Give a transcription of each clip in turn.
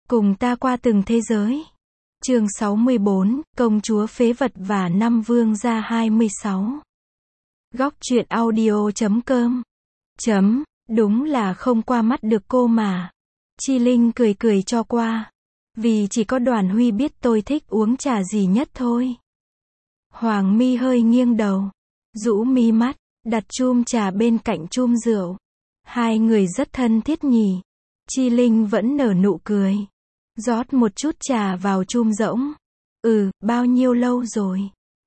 Cùng ta qua từng thế giới. Chương 64, Công chúa phế vật và năm vương gia 26. Góc truyện audio.com. Đúng là không qua mắt được cô mà. Chi Linh cười cười cho qua. Vì chỉ có Đoàn Huy biết tôi thích uống trà gì nhất thôi. Hoàng Mi hơi nghiêng đầu, rũ mi mắt, đặt chum trà bên cạnh chum rượu. Hai người rất thân thiết nhỉ. Chi Linh vẫn nở nụ cười. Rót một chút trà vào chum rỗng. Bao nhiêu lâu rồi?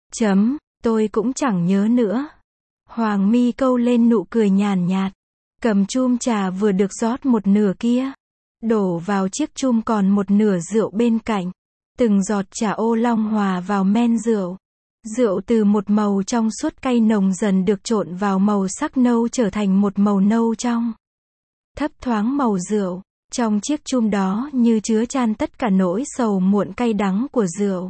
Tôi cũng chẳng nhớ nữa. Hoàng Mi câu lên nụ cười nhàn nhạt. Cầm chum trà vừa được rót một nửa kia. Đổ vào chiếc chum còn một nửa rượu bên cạnh. Từng giọt trà ô long hòa vào men rượu. Rượu từ một màu trong suốt cay nồng dần được trộn vào màu sắc nâu trở thành một màu nâu trong. Thấp thoáng màu rượu. Trong chiếc chum đó như chứa chan tất cả nỗi sầu muộn cay đắng của rượu.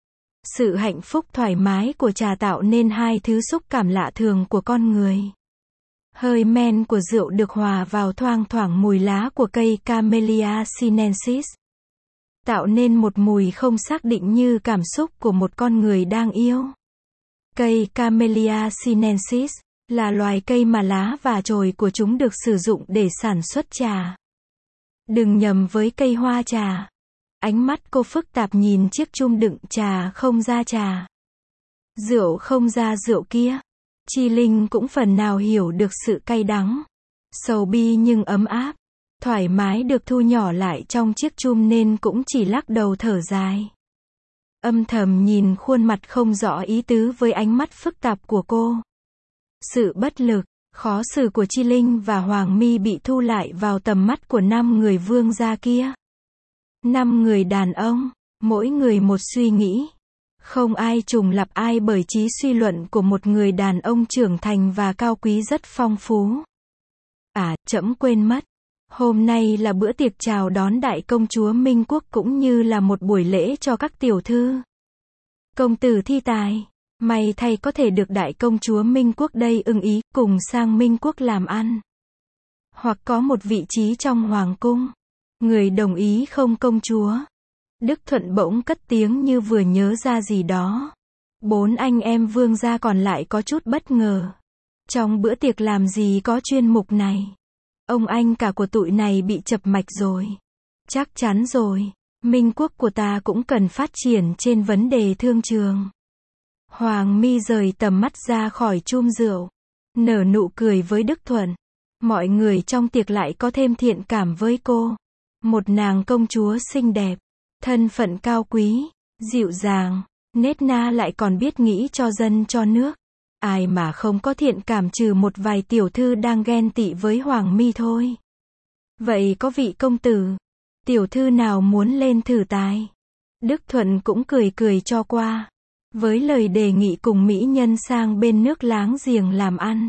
Sự hạnh phúc thoải mái của trà tạo nên hai thứ xúc cảm lạ thường của con người. Hơi men của rượu được hòa vào thoang thoảng mùi lá của cây Camellia sinensis. Tạo nên một mùi không xác định như cảm xúc của một con người đang yêu. Cây Camellia sinensis là loài cây mà lá và chồi của chúng được sử dụng để sản xuất trà. Đừng nhầm với cây hoa trà. Ánh mắt cô phức tạp nhìn chiếc chum đựng trà không ra trà. Rượu không ra rượu kia. Chi Linh cũng phần nào hiểu được sự cay đắng. Sầu bi nhưng ấm áp. Thoải mái được thu nhỏ lại trong chiếc chum nên cũng chỉ lắc đầu thở dài. Âm thầm nhìn khuôn mặt không rõ ý tứ với ánh mắt phức tạp của cô. Sự bất lực, khó xử của Chi Linh và Hoàng Mi bị thu lại vào tầm mắt của 5 người vương gia kia. 5 người đàn ông, mỗi người một suy nghĩ. Không ai trùng lặp ai bởi trí suy luận của một người đàn ông trưởng thành và cao quý rất phong phú. Trẫm quên mất. Hôm nay là bữa tiệc chào đón đại công chúa Minh Quốc cũng như là một buổi lễ cho các tiểu thư. Công tử thi tài. May thay có thể được đại công chúa Minh Quốc đây ưng ý, cùng sang Minh Quốc làm ăn. Hoặc có một vị trí trong hoàng cung. Người đồng ý không công chúa? Đức Thuận bỗng cất tiếng như vừa nhớ ra gì đó. 4 anh em vương gia còn lại có chút bất ngờ. Trong bữa tiệc làm gì có chuyên mục này? Ông anh cả của tụi này bị chập mạch rồi. Chắc chắn rồi. Minh Quốc của ta cũng cần phát triển trên vấn đề thương trường. Hoàng Mi rời tầm mắt ra khỏi chum rượu. Nở nụ cười với Đức Thuận. Mọi người trong tiệc lại có thêm thiện cảm với cô. Một nàng công chúa xinh đẹp. Thân phận cao quý. Dịu dàng. Nết na lại còn biết nghĩ cho dân cho nước. Ai mà không có thiện cảm trừ một vài tiểu thư đang ghen tị với Hoàng Mi thôi. Vậy có vị công tử. Tiểu thư nào muốn lên thử tài? Đức Thuận cũng cười cười cho qua. Với lời đề nghị cùng mỹ nhân sang bên nước láng giềng làm ăn.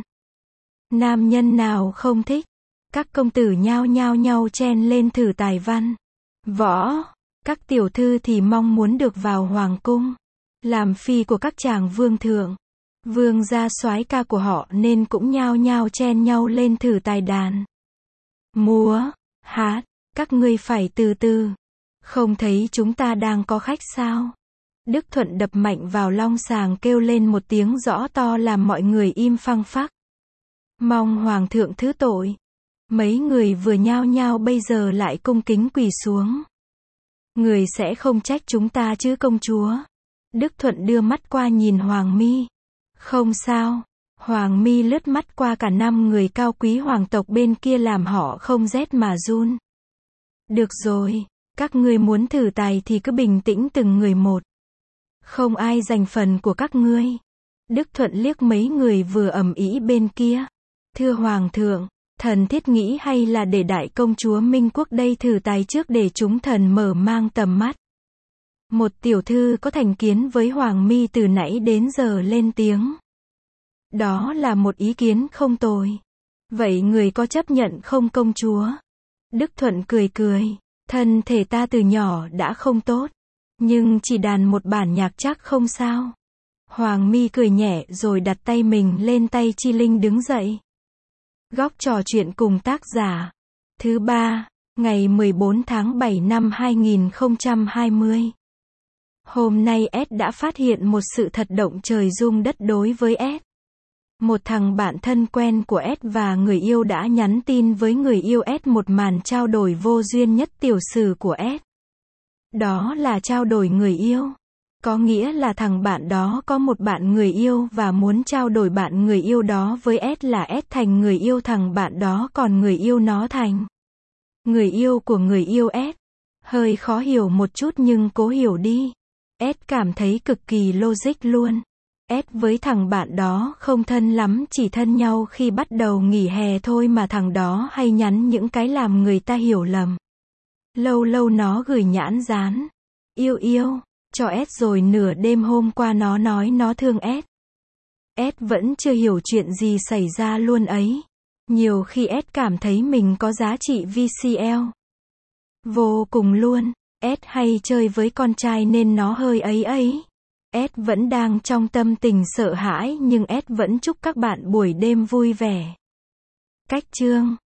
Nam nhân nào không thích? Các công tử nhao nhau chen lên thử tài văn. Võ. Các tiểu thư thì mong muốn được vào hoàng cung. Làm phi của các chàng vương thượng. Vương gia soái ca của họ nên cũng nhao chen nhau lên thử tài đàn. Múa. Hát. Các ngươi phải từ từ. Không thấy chúng ta đang có khách sao? Đức Thuận đập mạnh vào long sàng kêu lên một tiếng rõ to làm mọi người im phăng phắc. Mong hoàng thượng thứ tội. Mấy người vừa nhao bây giờ lại cung kính quỳ xuống. Người sẽ không trách chúng ta chứ công chúa? Đức Thuận đưa mắt qua nhìn Hoàng Mi. Không sao. Hoàng Mi lướt mắt qua cả 5 người cao quý hoàng tộc bên kia làm họ không rét mà run. Được rồi, các ngươi muốn thử tài thì cứ bình tĩnh từng người một. Không ai giành phần của các ngươi. Đức Thuận liếc mấy người vừa ầm ĩ bên kia. Thưa hoàng thượng, thần thiết nghĩ hay là để đại công chúa Minh Quốc đây thử tài trước để chúng thần mở mang tầm mắt. Một tiểu thư có thành kiến với Hoàng Mi từ nãy đến giờ lên tiếng. Đó là một ý kiến không tồi. Vậy người có chấp nhận không công chúa? Đức Thuận cười. Thân thể ta từ nhỏ đã không tốt. Nhưng chỉ đàn một bản nhạc chắc không sao. Hoàng Mi cười nhẹ rồi đặt tay mình lên tay Chi Linh đứng dậy. Góc trò chuyện cùng tác giả. Thứ 3. Ngày 14 tháng 7 năm 2020. Hôm nay S đã phát hiện một sự thật động trời rung đất đối với S. Một thằng bạn thân quen của S và người yêu đã nhắn tin với người yêu S một màn trao đổi vô duyên nhất tiểu sử của S. Đó là trao đổi người yêu. Có nghĩa là thằng bạn đó có một bạn người yêu và muốn trao đổi bạn người yêu đó với S là S thành người yêu thằng bạn đó còn người yêu nó thành người yêu của người yêu S. Hơi khó hiểu một chút nhưng cố hiểu đi. S cảm thấy cực kỳ logic luôn. S với thằng bạn đó không thân lắm, chỉ thân nhau khi bắt đầu nghỉ hè thôi mà thằng đó hay nhắn những cái làm người ta hiểu lầm. Lâu lâu nó gửi nhãn dán yêu yêu cho S rồi nửa đêm hôm qua nó nói nó thương S. S vẫn chưa hiểu chuyện gì xảy ra luôn ấy. Nhiều khi S cảm thấy mình có giá trị VCL. Vô cùng luôn. S hay chơi với con trai nên nó hơi ấy. S vẫn đang trong tâm tình sợ hãi nhưng S vẫn chúc các bạn buổi đêm vui vẻ. Cách chương